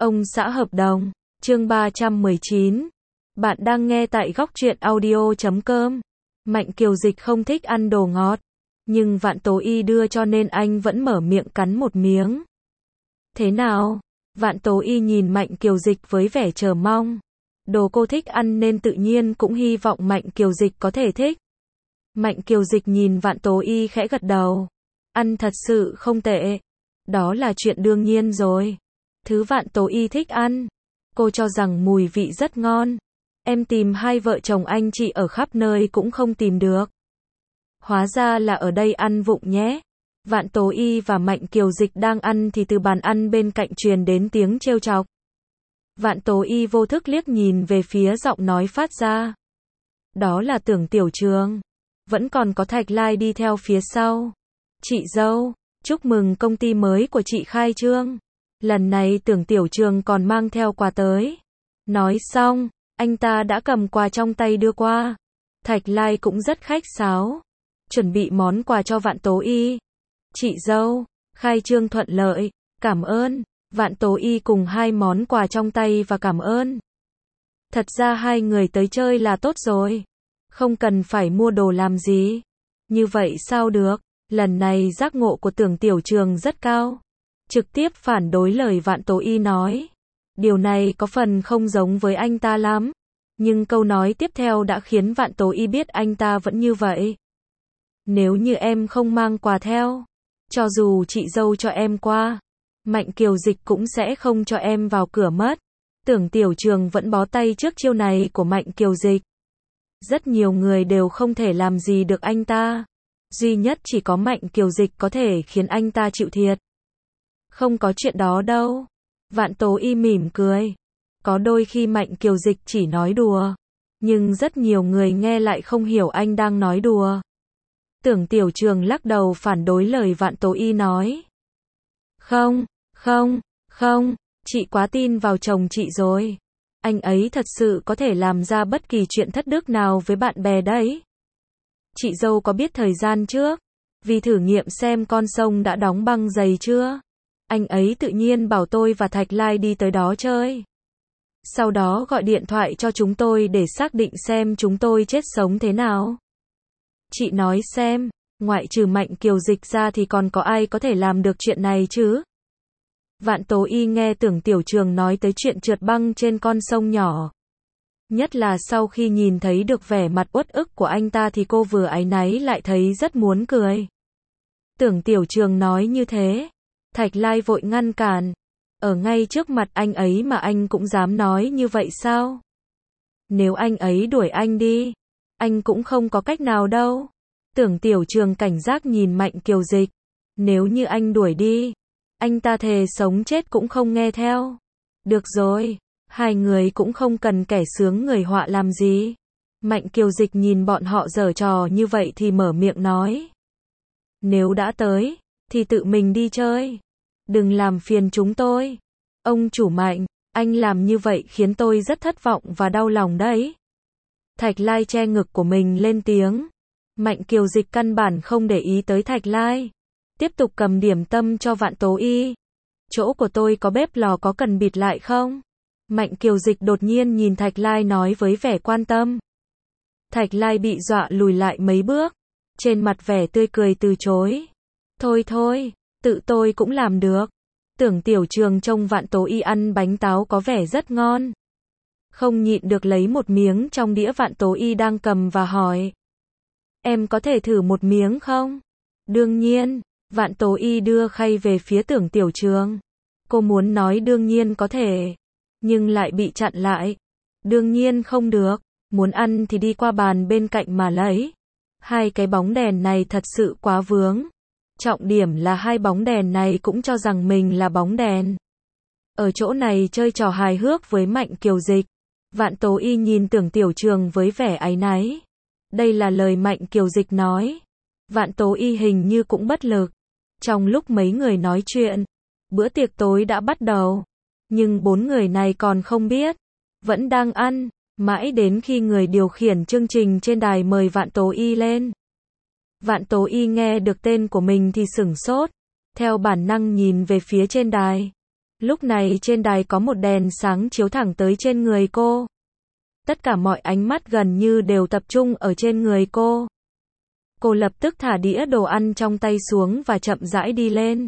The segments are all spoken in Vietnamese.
Ông xã hợp đồng, chương 319. Bạn đang nghe tại góc truyện audio.com. Mạnh Kiều Dịch không thích ăn đồ ngọt, nhưng Vạn Tố Y đưa cho nên anh vẫn mở miệng cắn một miếng. Thế nào? Vạn Tố Y nhìn Mạnh Kiều Dịch với vẻ chờ mong. Đồ cô thích ăn nên tự nhiên cũng hy vọng Mạnh Kiều Dịch có thể thích. Mạnh Kiều Dịch nhìn Vạn Tố Y khẽ gật đầu. Ăn thật sự không tệ. Đó là chuyện đương nhiên rồi. Thứ Vạn Tố Y thích ăn. Cô cho rằng mùi vị rất ngon. Em tìm hai vợ chồng anh chị ở khắp nơi cũng không tìm được. Hóa ra là ở đây ăn vụng nhé. Vạn Tố Y và Mạnh Kiều Dịch đang ăn thì từ bàn ăn bên cạnh truyền đến tiếng trêu chọc. Vạn Tố Y vô thức liếc nhìn về phía giọng nói phát ra. Đó là Tưởng Tiểu Trường. Vẫn còn có Thạch Lai đi theo phía sau. Chị dâu, chúc mừng công ty mới của chị khai trương. Lần này Tưởng Tiểu Trường còn mang theo quà tới. Nói xong, anh ta đã cầm quà trong tay đưa qua. Thạch Lai cũng rất khách sáo, chuẩn bị món quà cho Vạn Tố Y. Chị dâu, khai trương thuận lợi, cảm ơn. Vạn Tố Y cùng hai món quà trong tay và cảm ơn. Thật ra hai người tới chơi là tốt rồi. Không cần phải mua đồ làm gì. Như vậy sao được? Lần này giác ngộ của Tưởng Tiểu Trường rất cao. Trực tiếp phản đối lời Vạn Tố Y nói. Điều này có phần không giống với anh ta lắm. Nhưng câu nói tiếp theo đã khiến Vạn Tố Y biết anh ta vẫn như vậy. Nếu như em không mang quà theo, cho dù chị dâu cho em qua, Mạnh Kiều Dịch cũng sẽ không cho em vào cửa mất. Tưởng Tiểu Trường vẫn bó tay trước chiêu này của Mạnh Kiều Dịch. Rất nhiều người đều không thể làm gì được anh ta. Duy nhất chỉ có Mạnh Kiều Dịch có thể khiến anh ta chịu thiệt. Không có chuyện đó đâu. Vạn Tố Y mỉm cười. Có đôi khi Mạnh Kiều Dịch chỉ nói đùa. Nhưng rất nhiều người nghe lại không hiểu anh đang nói đùa. Tưởng Tiểu Trường lắc đầu phản đối lời Vạn Tố Y nói. Không, chị quá tin vào chồng chị rồi. Anh ấy thật sự có thể làm ra bất kỳ chuyện thất đức nào với bạn bè đấy. Chị dâu có biết thời gian trước, vì thử nghiệm xem con sông đã đóng băng dày chưa? Anh ấy tự nhiên bảo tôi và Thạch Lai đi tới đó chơi. Sau đó gọi điện thoại cho chúng tôi để xác định xem chúng tôi chết sống thế nào. Chị nói xem, ngoại trừ Mạnh Kiều Dịch ra thì còn có ai có thể làm được chuyện này chứ? Vạn Tố Y nghe Tưởng Tiểu Trường nói tới chuyện trượt băng trên con sông nhỏ. Nhất là sau khi nhìn thấy được vẻ mặt uất ức của anh ta thì cô vừa áy náy lại thấy rất muốn cười. Tưởng Tiểu Trường nói như thế, Thạch Lai vội ngăn cản. Ở ngay trước mặt anh ấy mà anh cũng dám nói như vậy sao? Nếu anh ấy đuổi anh đi, anh cũng không có cách nào đâu. Tưởng Tiểu Trường cảnh giác nhìn Mạnh Kiều Dịch. Nếu như anh đuổi đi, anh ta thề sống chết cũng không nghe theo. Được rồi, hai người cũng không cần kẻ sướng người họa làm gì. Mạnh Kiều Dịch nhìn bọn họ giở trò như vậy thì mở miệng nói. Nếu đã tới, thì tự mình đi chơi. Đừng làm phiền chúng tôi. Ông chủ Mạnh, anh làm như vậy khiến tôi rất thất vọng và đau lòng đấy. Thạch Lai che ngực của mình lên tiếng. Mạnh Kiều Dịch căn bản không để ý tới Thạch Lai. Tiếp tục cầm điểm tâm cho Vạn Tố Y. Chỗ của tôi có bếp lò, có cần bịt lại không? Mạnh Kiều Dịch đột nhiên nhìn Thạch Lai nói với vẻ quan tâm. Thạch Lai bị dọa lùi lại mấy bước. Trên mặt vẻ tươi cười từ chối. Thôi, tự tôi cũng làm được. Tưởng Tiểu Trường trông Vạn Tố Y ăn bánh táo có vẻ rất ngon. Không nhịn được lấy một miếng trong đĩa Vạn Tố Y đang cầm và hỏi. Em có thể thử một miếng không? Đương nhiên. Vạn Tố Y đưa khay về phía Tưởng Tiểu Trường. Cô muốn nói đương nhiên có thể, nhưng lại bị chặn lại. Đương nhiên không được, muốn ăn thì đi qua bàn bên cạnh mà lấy. Hai cái bóng đèn này thật sự quá vướng. Trọng điểm là hai bóng đèn này cũng cho rằng mình là bóng đèn. Ở chỗ này chơi trò hài hước với Mạnh Kiều Dịch. Vạn Tố Y nhìn Tưởng Tiểu Trường với vẻ áy náy. Đây là lời Mạnh Kiều Dịch nói. Vạn Tố Y hình như cũng bất lực. Trong lúc mấy người nói chuyện, bữa tiệc tối đã bắt đầu. Nhưng bốn người này còn không biết. Vẫn đang ăn, mãi đến khi người điều khiển chương trình trên đài mời Vạn Tố Y lên. Vạn Tố Y nghe được tên của mình thì sửng sốt. Theo bản năng nhìn về phía trên đài. Lúc này trên đài có một đèn sáng chiếu thẳng tới trên người cô. Tất cả mọi ánh mắt gần như đều tập trung ở trên người cô. Cô lập tức thả đĩa đồ ăn trong tay xuống và chậm rãi đi lên.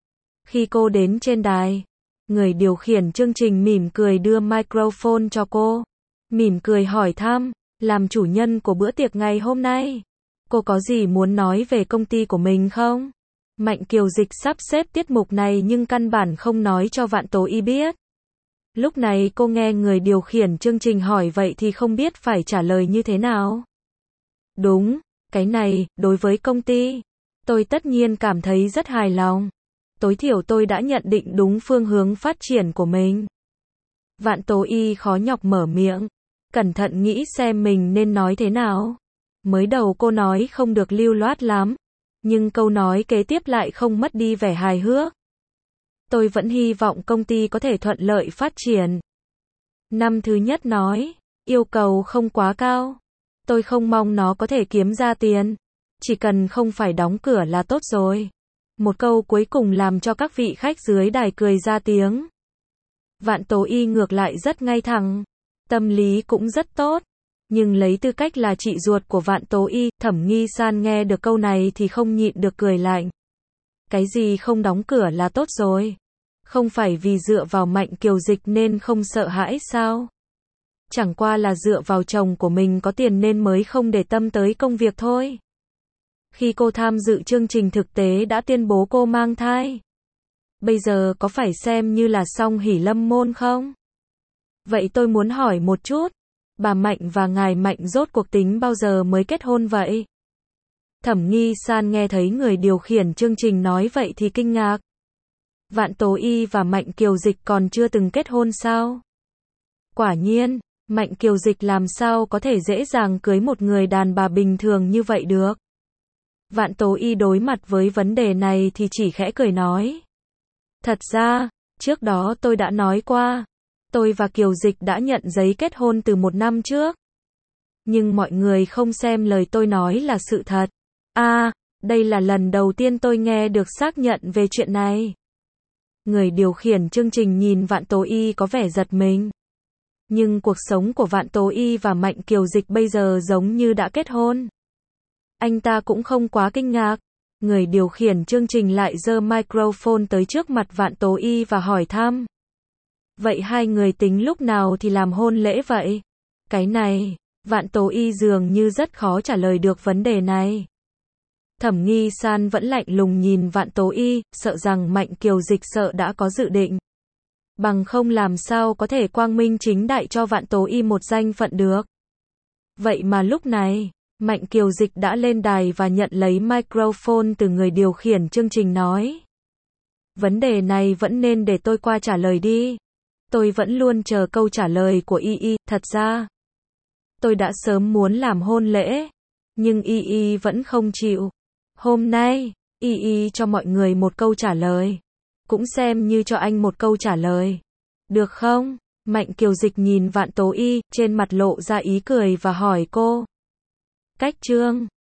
Khi cô đến trên đài, người điều khiển chương trình mỉm cười đưa microphone cho cô. Mỉm cười hỏi thăm, làm chủ nhân của bữa tiệc ngày hôm nay, cô có gì muốn nói về công ty của mình không? Mạnh Kiều Dịch sắp xếp tiết mục này nhưng căn bản không nói cho Vạn Tố Y biết. Lúc này cô nghe người điều khiển chương trình hỏi vậy thì không biết phải trả lời như thế nào. Đúng, cái này, đối với công ty, tôi tất nhiên cảm thấy rất hài lòng. Tối thiểu tôi đã nhận định đúng phương hướng phát triển của mình. Vạn Tố Y khó nhọc mở miệng, cẩn thận nghĩ xem mình nên nói thế nào. Mới đầu cô nói không được lưu loát lắm, nhưng câu nói kế tiếp lại không mất đi vẻ hài hước. Tôi vẫn hy vọng công ty có thể thuận lợi phát triển. Năm thứ nhất nói, yêu cầu không quá cao. Tôi không mong nó có thể kiếm ra tiền. Chỉ cần không phải đóng cửa là tốt rồi. Một câu cuối cùng làm cho các vị khách dưới đài cười ra tiếng. Vạn Tố Y ngược lại rất ngay thẳng. Tâm lý cũng rất tốt. Nhưng lấy tư cách là chị ruột của Vạn Tố Y, Thẩm Nghi San nghe được câu này thì không nhịn được cười lạnh. Cái gì không đóng cửa là tốt rồi? Không phải vì dựa vào Mạnh Kiều Dịch nên không sợ hãi sao? Chẳng qua là dựa vào chồng của mình có tiền nên mới không để tâm tới công việc thôi. Khi cô tham dự chương trình thực tế đã tuyên bố cô mang thai. Bây giờ có phải xem như là song hỷ lâm môn không? Vậy tôi muốn hỏi một chút. Bà Mạnh và ngài Mạnh rốt cuộc tính bao giờ mới kết hôn vậy? Thẩm Nghi San nghe thấy người điều khiển chương trình nói vậy thì kinh ngạc. Vạn Tố Y và Mạnh Kiều Dịch còn chưa từng kết hôn sao? Quả nhiên, Mạnh Kiều Dịch làm sao có thể dễ dàng cưới một người đàn bà bình thường như vậy được? Vạn Tố Y đối mặt với vấn đề này thì chỉ khẽ cười nói. Thật ra, trước đó tôi đã nói qua. Tôi và Kiều Dịch đã nhận giấy kết hôn từ 1 năm trước. Nhưng mọi người không xem lời tôi nói là sự thật. Đây là lần đầu tiên tôi nghe được xác nhận về chuyện này. Người điều khiển chương trình nhìn Vạn Tố Y có vẻ giật mình. Nhưng cuộc sống của Vạn Tố Y và Mạnh Kiều Dịch bây giờ giống như đã kết hôn. Anh ta cũng không quá kinh ngạc. Người điều khiển chương trình lại giơ microphone tới trước mặt Vạn Tố Y và hỏi thăm. Vậy hai người tính lúc nào thì làm hôn lễ vậy? Cái này, Vạn Tố Y dường như rất khó trả lời được vấn đề này. Thẩm Nghi San vẫn lạnh lùng nhìn Vạn Tố Y, sợ rằng Mạnh Kiều Dịch sợ đã có dự định. Bằng không làm sao có thể quang minh chính đại cho Vạn Tố Y một danh phận được. Vậy mà lúc này, Mạnh Kiều Dịch đã lên đài và nhận lấy microphone từ người điều khiển chương trình nói. Vấn đề này vẫn nên để tôi qua trả lời đi. Tôi vẫn luôn chờ câu trả lời của Y. Thật ra, tôi đã sớm muốn làm hôn lễ, nhưng Y vẫn không chịu. Hôm nay, Y cho mọi người một câu trả lời. Cũng xem như cho anh một câu trả lời. Được không? Mạnh Kiều Dịch nhìn Vạn Tố Y, trên mặt lộ ra ý cười và hỏi cô. Cách chương